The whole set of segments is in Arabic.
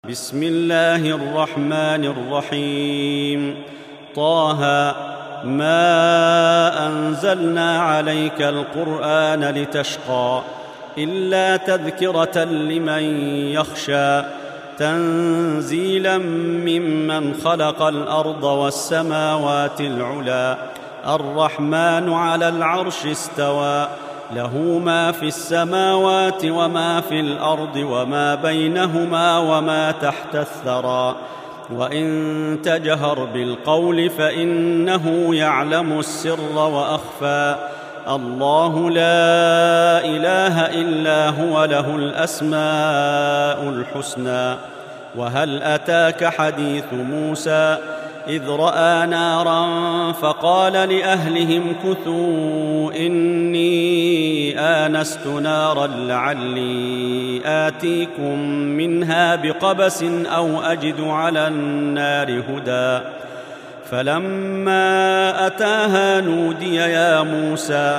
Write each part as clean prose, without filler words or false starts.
بسم الله الرحمن الرحيم. طه ما أنزلنا عليك القرآن لتشقى إلا تذكرة لمن يخشى تنزيلا ممن خلق الأرض والسماوات العلى الرحمن على العرش استوى له ما في السماوات وما في الأرض وما بينهما وما تحت الثرى وإن تجهر بالقول فإنه يعلم السر وأخفى الله لا إله إلا هو له الأسماء الحسنى. وهل أتاك حديث موسى إذ رأى نارا فقال لأهلهم كثوا إني آنست نارا لعلي آتيكم منها بقبس أو أجد على النار هدى فلما أتاها نودي يا موسى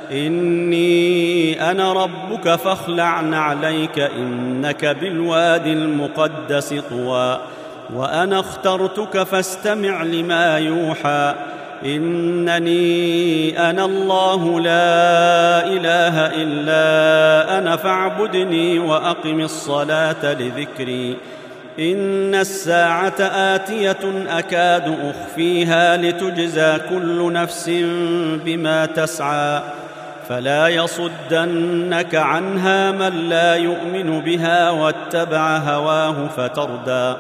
إني أنا ربك فاخلع نعليك إنك بالوادي المقدس طوى وأنا اخترتك فاستمع لما يوحى إنني أنا الله لا إله إلا أنا فاعبدني وأقم الصلاة لذكري إن الساعة آتية أكاد أخفيها لتجزى كل نفس بما تسعى فلا يصدنك عنها من لا يؤمن بها واتبع هواه فتردى.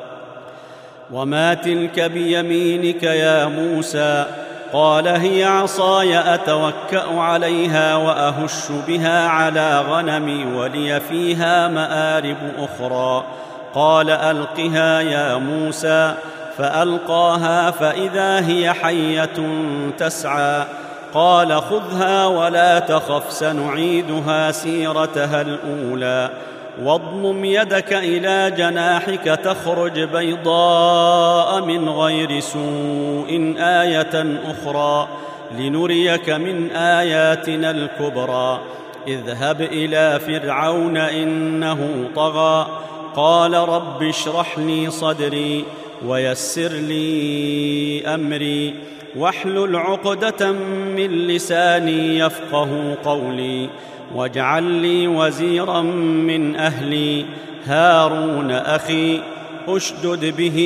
وما تلك بيمينك يا موسى قال هي عصاي أتوكأ عليها وأهش بها على غنمي ولي فيها مآرب أخرى قال ألقها يا موسى فألقاها فإذا هي حية تسعى قال خذها ولا تخف سنعيدها سيرتها الأولى واضمم يدك إلى جناحك تخرج بيضاء من غير سوء آية أخرى لنريك من آياتنا الكبرى اذهب إلى فرعون إنه طغى قال رب اشرح لي صدري ويسر لي أمري واحلل عقدة من لساني يفقه قولي واجعل لي وزيرا من أهلي هارون أخي أشدد به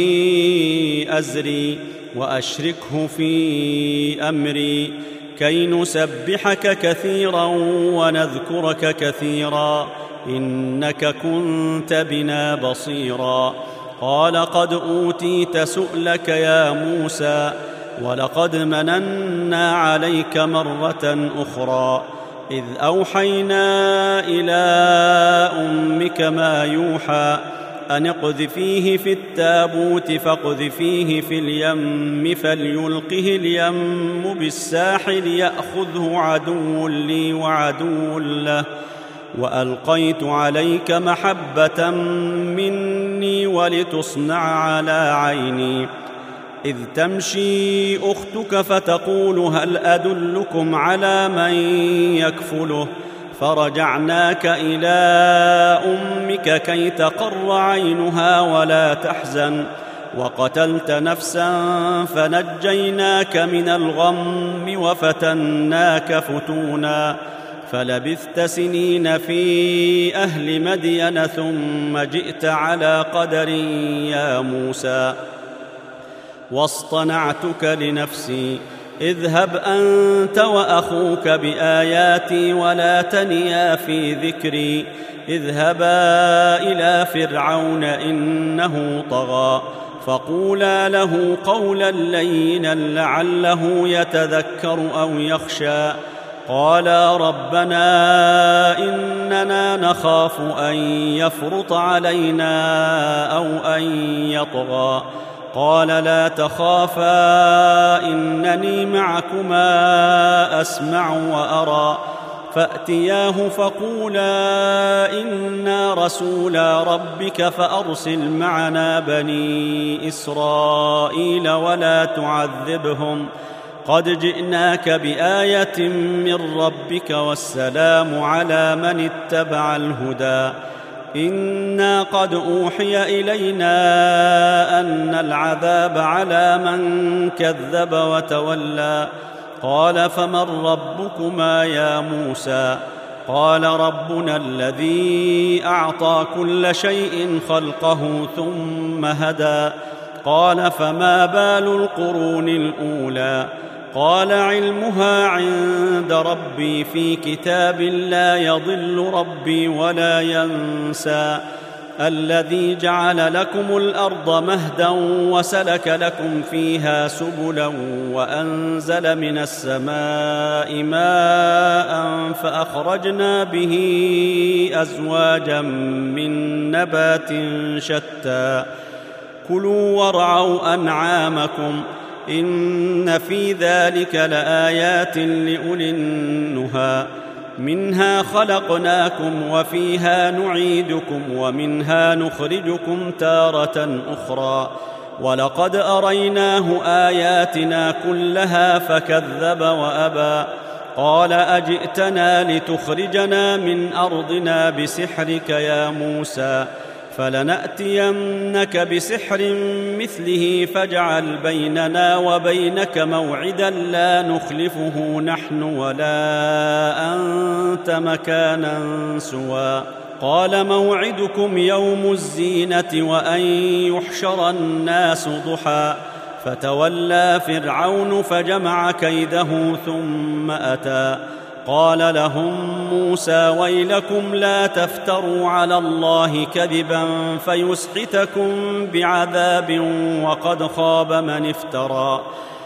أزري وأشركه في أمري كي نسبحك كثيرا ونذكرك كثيرا إنك كنت بنا بصيرا قال قد أوتيت سؤلك يا موسى ولقد مننا عليك مرة أخرى إذ أوحينا إلى أمك ما يوحى أن اقذفيه في التابوت فاقذفيه في اليم فليلقه اليم بالساحل يأخذه عدو لي وعدو له وألقيت عليك محبة مني ولتصنع على عيني إذ تمشي أختك فتقول هل أدلكم على من يكفله فرجعناك إلى أمك كي تقر عينها ولا تحزن وقتلت نفسا فنجيناك من الغم وفتناك فتونا فلبثت سنين في أهل مدين ثم جئت على قدر يا موسى واصطنعتك لنفسي اذهب أنت وأخوك بآياتي ولا تنيا في ذكري اذهبا إلى فرعون إنه طغى فقولا له قولا لينا لعله يتذكر أو يخشى قالا ربنا إننا نخاف أن يفرط علينا أو أن يطغى قال لا تخافا إنني معكما أسمع وأرى فأتياه فقولا إنا رسولا ربك فأرسل معنا بني إسرائيل ولا تعذبهم قد جئناك بآية من ربك والسلام على من اتبع الهدى إنا قد أوحي إلينا أن العذاب على من كذب وتولى قال فمن ربكما يا موسى قال ربنا الذي أعطى كل شيء خلقه ثم هدى قال فما بال القرون الأولى قال علمها عند ربي في كتاب لا يضل ربي ولا ينسى الذي جعل لكم الأرض مهدا وسلك لكم فيها سبلا وأنزل من السماء ماء فأخرجنا به أزواجا من نبات شتى كلوا وارعوا أنعامكم إن في ذلك لآيات لأولي النهى منها خلقناكم وفيها نعيدكم ومنها نخرجكم تارة أخرى ولقد أريناه آياتنا كلها فكذب وأبى قال أجئتنا لتخرجنا من أرضنا بسحرك يا موسى فلنأتينك بسحر مثله فاجعل بيننا وبينك موعدا لا نخلفه نحن ولا أنت مكانا سوى قال موعدكم يوم الزينة وأن يحشر الناس ضحى فتولى فرعون فجمع كيده ثم أتى قال لهم موسى ويلكم لا تفتروا على الله كذبا فيسحتكم بعذاب وقد خاب من افترى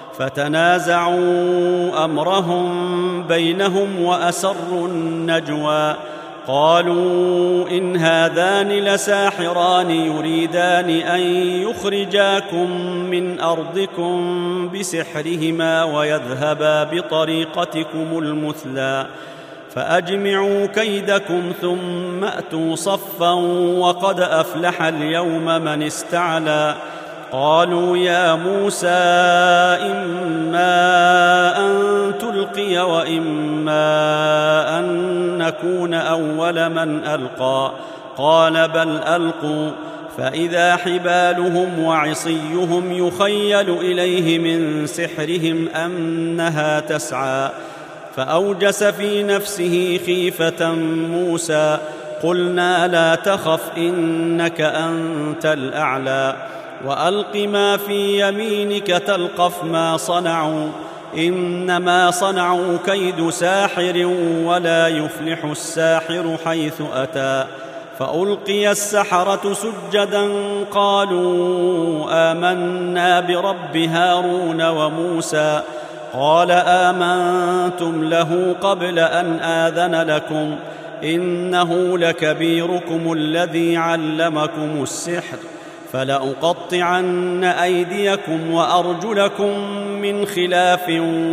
فتنازعوا أمرهم بينهم وأسروا النجوى قالوا إن هذان لساحران يريدان أن يخرجاكم من أرضكم بسحرهما ويذهبا بطريقتكم المثلى فأجمعوا كيدكم ثم أتوا صفا وقد أفلح اليوم من استعلى قالوا يا موسى إما أن تلقي وإما أن نكون أول من ألقى قال بل ألقوا فإذا حبالهم وعصيهم يخيل إليه من سحرهم أنها تسعى فأوجس في نفسه خيفة موسى قلنا لا تخف إنك أنت الأعلى وألق ما في يمينك تلقف ما صنعوا إنما صنعوا كيد ساحر ولا يفلح الساحر حيث أتى فألقي السحرة سجدا قالوا آمنا برب هارون وموسى قال آمنتم له قبل أن آذن لكم إنه لكبيركم الذي علمكم السحر فلأقطعن أيديكم وأرجلكم من خلاف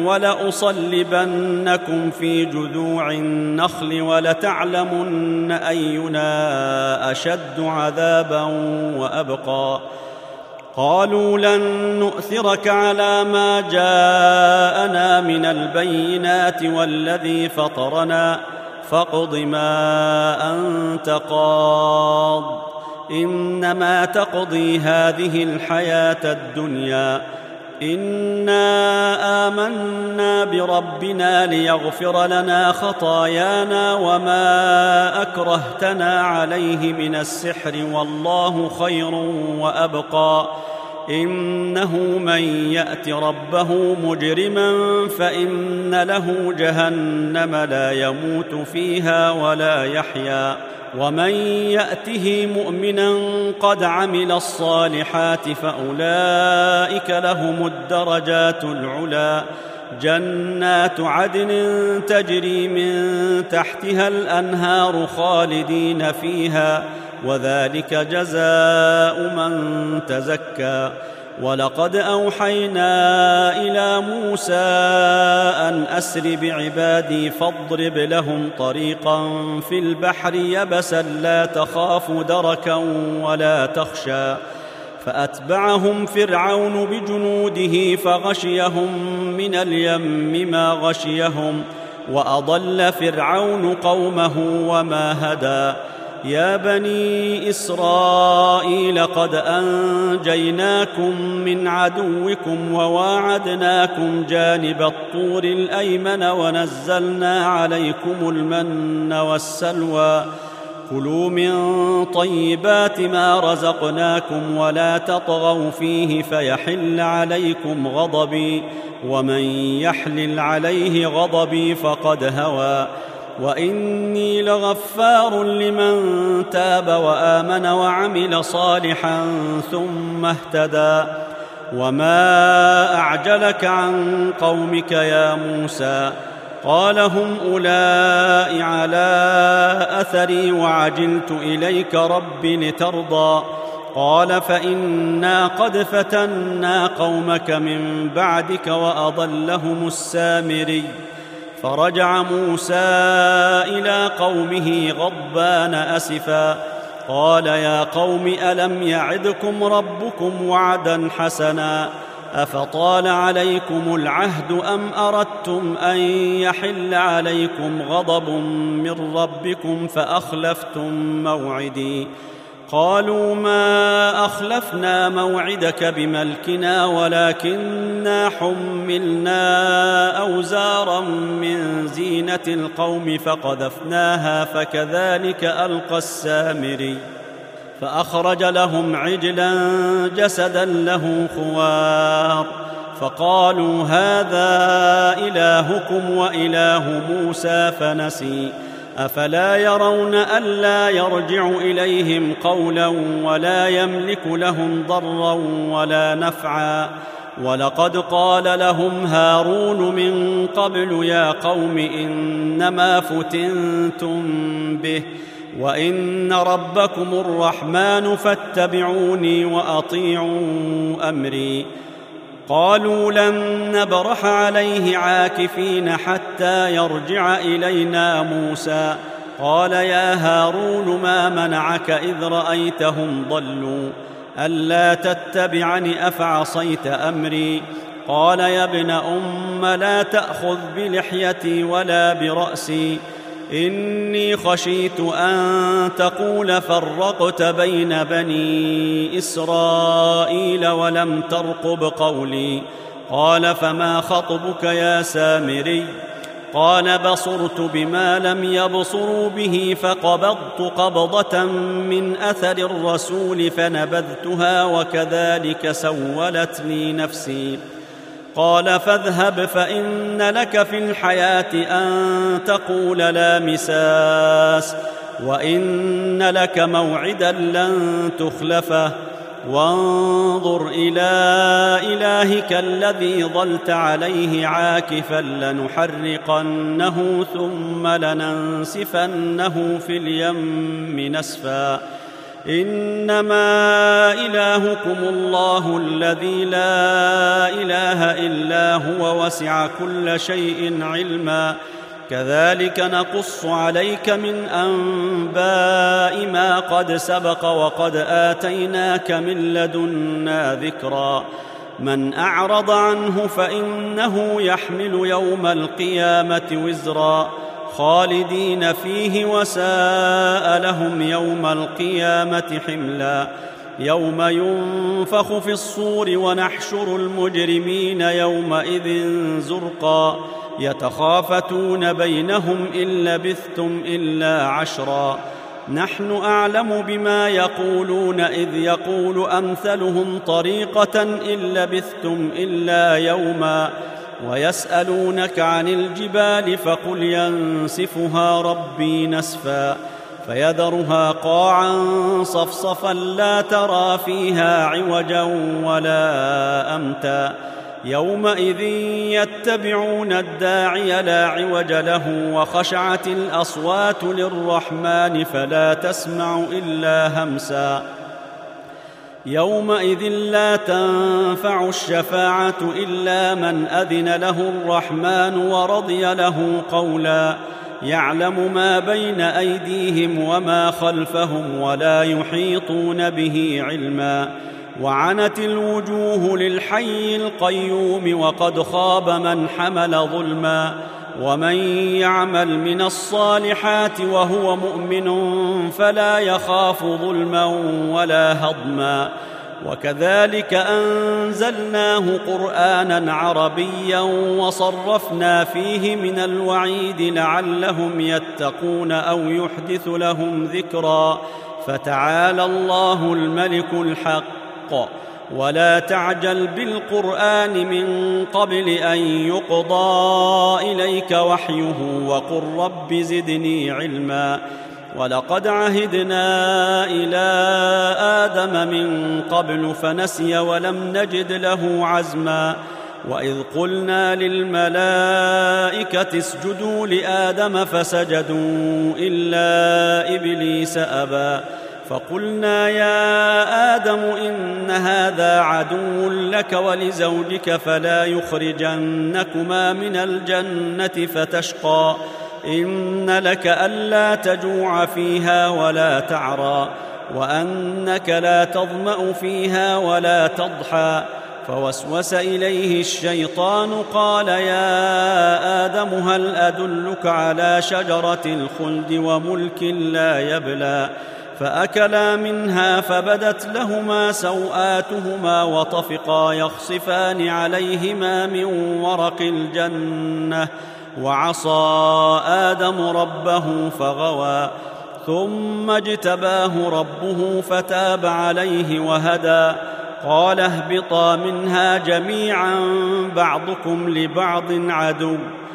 ولأصلبنكم في جذوع النخل ولتعلمن أينا أشد عذابا وأبقى قالوا لن نؤثرك على ما جاءنا من البينات والذي فطرنا فاقض ما أنت قاض إنما تقضي هذه الحياة الدنيا إنا آمنا بربنا ليغفر لنا خطايانا وما أكرهتنا عليه من السحر والله خير وأبقى إنه من يأت ربه مجرما فإن له جهنم لا يموت فيها ولا يحيا ومن يأته مؤمنا قد عمل الصالحات فأولئك لهم الدرجات العلى جنات عدن تجري من تحتها الأنهار خالدين فيها وذلك جزاء من تزكى ولقد أوحينا إلى موسى أن أسر بعبادي فاضرب لهم طريقا في البحر يبسا لا تخاف دركا ولا تخشى فأتبعهم فرعون بجنوده فغشيهم من اليم ما غشيهم وأضل فرعون قومه وما هدى يا بني إسرائيل قد أنجيناكم من عدوكم وواعدناكم جانب الطور الأيمن ونزلنا عليكم المن والسلوى كلوا من طيبات ما رزقناكم ولا تطغوا فيه فيحل عليكم غضبي ومن يحلل عليه غضبي فقد هوى وإني لغفار لمن تاب وآمن وعمل صالحا ثم اهتدى وما أعجلك عن قومك يا موسى قال هم أولئك على أثري وعجلت إليك رب لترضى قال فإنا قد فتنا قومك من بعدك وأضلهم السامري فرجع موسى إلى قومه غضبان أسفا قال يا قوم ألم يعدكم ربكم وعدا حسنا أفطال عليكم العهد أم أردتم أن يحل عليكم غضب من ربكم فأخلفتم موعدي قالوا ما أخلفنا موعدك بملكنا ولكننا حملنا أوزارا من زينة القوم فقذفناها فكذلك ألقى السامري فأخرج لهم عجلا جسدا له خوار فقالوا هذا إلهكم وإله موسى فنسي أفلا يرون ألا يرجع إليهم قولا ولا يملك لهم ضرا ولا نفعا ولقد قال لهم هارون من قبل يا قوم إنما فتنتم به وإن ربكم الرحمن فاتبعوني وأطيعوا أمري قالوا لن نبرح عليه عاكفين حتى يرجع إلينا موسى قال يا هارون ما منعك إذ رأيتهم ضلوا ألا تتبعني أفعصيت أمري قال يا ابن أم لا تأخذ بلحيتي ولا برأسي إني خشيت أن تقول فرقت بين بني إسرائيل ولم ترقب قولي قال فما خطبك يا سامري قال بصرت بما لم يبصروا به فقبضت قبضة من أثر الرسول فنبذتها وكذلك سولت لي نفسي قال فاذهب فإن لك في الحياة أن تقول لا مساس وإن لك موعدا لن تخلفه وانظر إلى إلهك الذي ظلت عليه عاكفا لنحرقنه ثم لننسفنه في اليم نسفا إنما إلهكم الله الذي لا إله إلا هو وسع كل شيء علما كذلك نقص عليك من أنباء ما قد سبق وقد آتيناك من لدنا ذكرا من أعرض عنه فإنه يحمل يوم القيامة وزرا خالدين فيه وساء لهم يوم القيامة حملا يوم ينفخ في الصور ونحشر المجرمين يومئذ زرقا يتخافتون بينهم إن لبثتم إلا عشرا نحن أعلم بما يقولون إذ يقول أمثلهم طريقة إن لبثتم إلا يوما ويسألونك عن الجبال فقل ينسفها ربي نسفا فيذرها قاعا صفصفا لا ترى فيها عوجا ولا أمتا يومئذ يتبعون الداعي لا عوج له وخشعت الأصوات للرحمن فلا تسمع إلا همسا يومئذ لا تنفع الشفاعة إلا من أذن له الرحمن ورضي له قولا يعلم ما بين أيديهم وما خلفهم ولا يحيطون به علما وعنت الوجوه للحي القيوم وقد خاب من حمل ظلما ومن يعمل من الصالحات وهو مؤمن فلا يخاف ظلما ولا هضما. وكذلك أنزلناه قرآنا عربيا وصرفنا فيه من الوعيد لعلهم يتقون أو يحدث لهم ذكرا. فتعالى الله الملك الحق. ولا تعجل بالقرآن من قبل أن يقضى إليك وحيه وقل رب زدني علما. ولقد عهدنا إلى آدم من قبل فنسي ولم نجد له عزما. وإذ قلنا للملائكة اسجدوا لآدم فسجدوا إلا إبليس أبى فقلنا يا آدم إن هذا عدو لك ولزوجك فلا يخرجنكما من الجنة فتشقى. إن لك ألا تجوع فيها ولا تعرى وأنك لا تظمأ فيها ولا تضحى. فوسوس إليه الشيطان قال يا آدم هل أدلك على شجرة الخلد وملك لا يبلى. فأكلا منها فبدت لهما سوآتهما وطفقا يخصفان عليهما من ورق الجنة وعصى آدم ربه فغوى. ثم اجتباه ربه فتاب عليه وهدى. قال اهبطا منها جميعا بعضكم لبعض عدو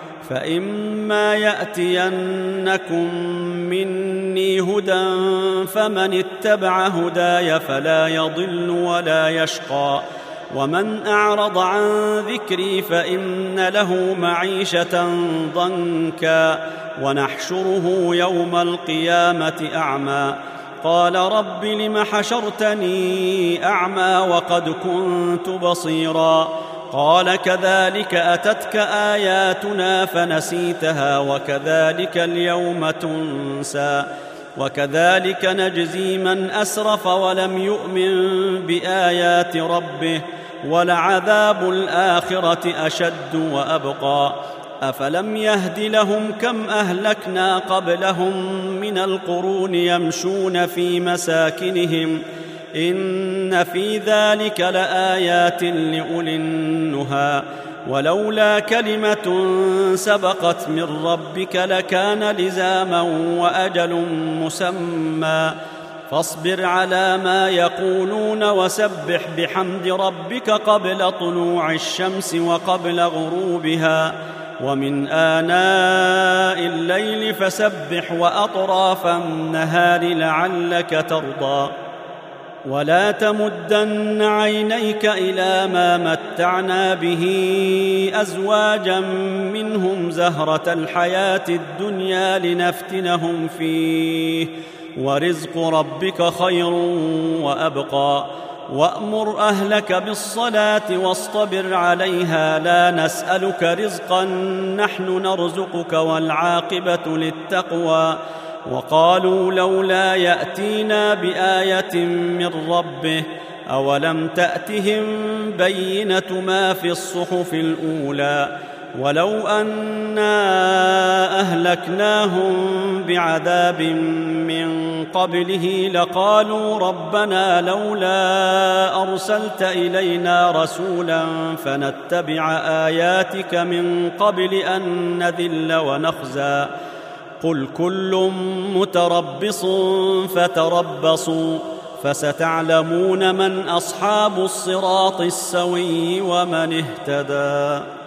فإما يأتينكم مني هدى فمن اتبع هداي فلا يضل ولا يشقى. ومن أعرض عن ذكري فإن له معيشة ضنكا ونحشره يوم القيامة أعمى. قال رب لم حشرتني أعمى وقد كنت بصيرا. قال كذلك أتتك آياتنا فنسيتها وكذلك اليوم تنسى. وكذلك نجزي من أسرف ولم يؤمن بآيات ربه ولعذاب الآخرة أشد وأبقى. أفلم يهد لهم كم أهلكنا قبلهم من القرون يمشون في مساكنهم إن في ذلك لآيات لأولي النهى. ولولا كلمة سبقت من ربك لكان لزاما وأجل مسمى. فاصبر على ما يقولون وسبح بحمد ربك قبل طلوع الشمس وقبل غروبها ومن آناء الليل فسبح وأطراف النهار لعلك ترضى. ولا تمدن عينيك إلى ما متعنا به أزواجا منهم زهرة الحياة الدنيا لنفتنهم فيه ورزق ربك خير وأبقى. وأمر أهلك بالصلاة واصطبر عليها لا نسألك رزقا نحن نرزقك والعاقبة للتقوى. وقالوا لولا يأتينا بآية من ربه أولم تأتهم بينة ما في الصحف الأولى. ولو أنا أهلكناهم بعذاب من قبله لقالوا ربنا لولا أرسلت إلينا رسولا فنتبع آياتك من قبل أن نذل ونخزى. قل كل متربص فتربصوا فستعلمون من أصحاب الصراط السوي ومن اهتدى.